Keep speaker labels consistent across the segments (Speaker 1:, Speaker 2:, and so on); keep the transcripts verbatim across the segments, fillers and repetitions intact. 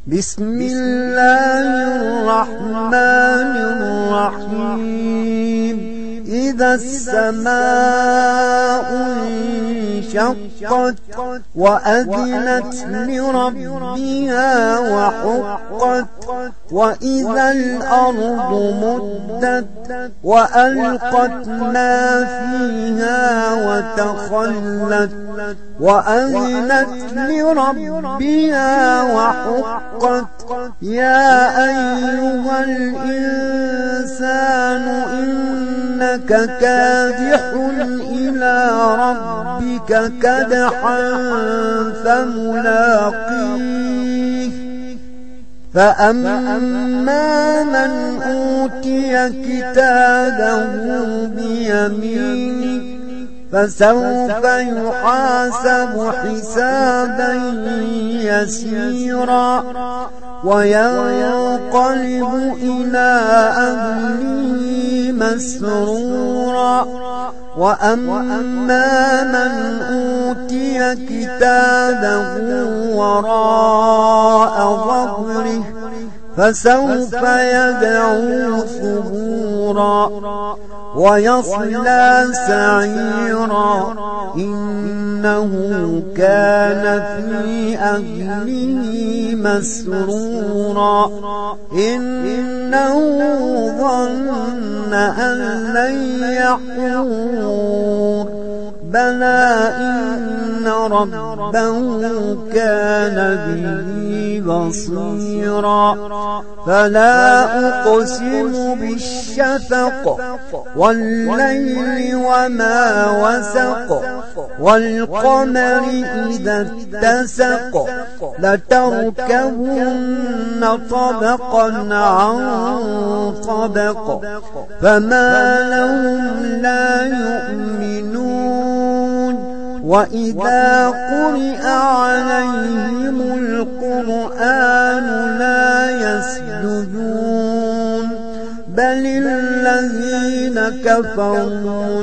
Speaker 1: بسم الله الرحمن الرحيم إذا السماء انشقت وأذنت لربها وحقت وإذا الأرض مدت وألقت ما فيها وتخلت وأذنت لربها وحقت يا أيها الإنسان إنك كادح إلى ربك كدحا فملاقيه فأما من أوتي كتابه بيمينه فسوف يحاسب حسابا يسيرا وينقلب إلى أهله مسرورا وأما من أوتي كتابه وراء ظهره فسوف يدعو ثبورا ويصلى سعيرا إنه كان في أهله مسرورا إنه ظن أن لن يحور بلى إن ربه كان به بصيرا فلا أقسم بالشفق والليل وما وسق والقمر إذا اتسق لتركبن طبقا عن طبق فما لهم لا يؤمنون وإذا قرئ عليهم القرآن لا يسجدون بل الذين كفروا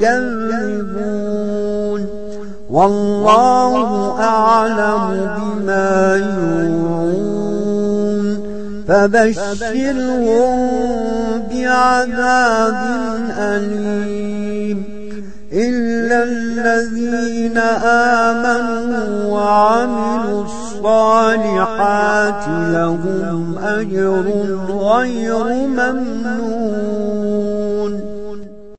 Speaker 1: يكذبون والله أعلم بما يوعون فبشرهم بعذاب أليم إلا الذين آمنوا وعملوا الصالحات لهم أجر غير ممنون.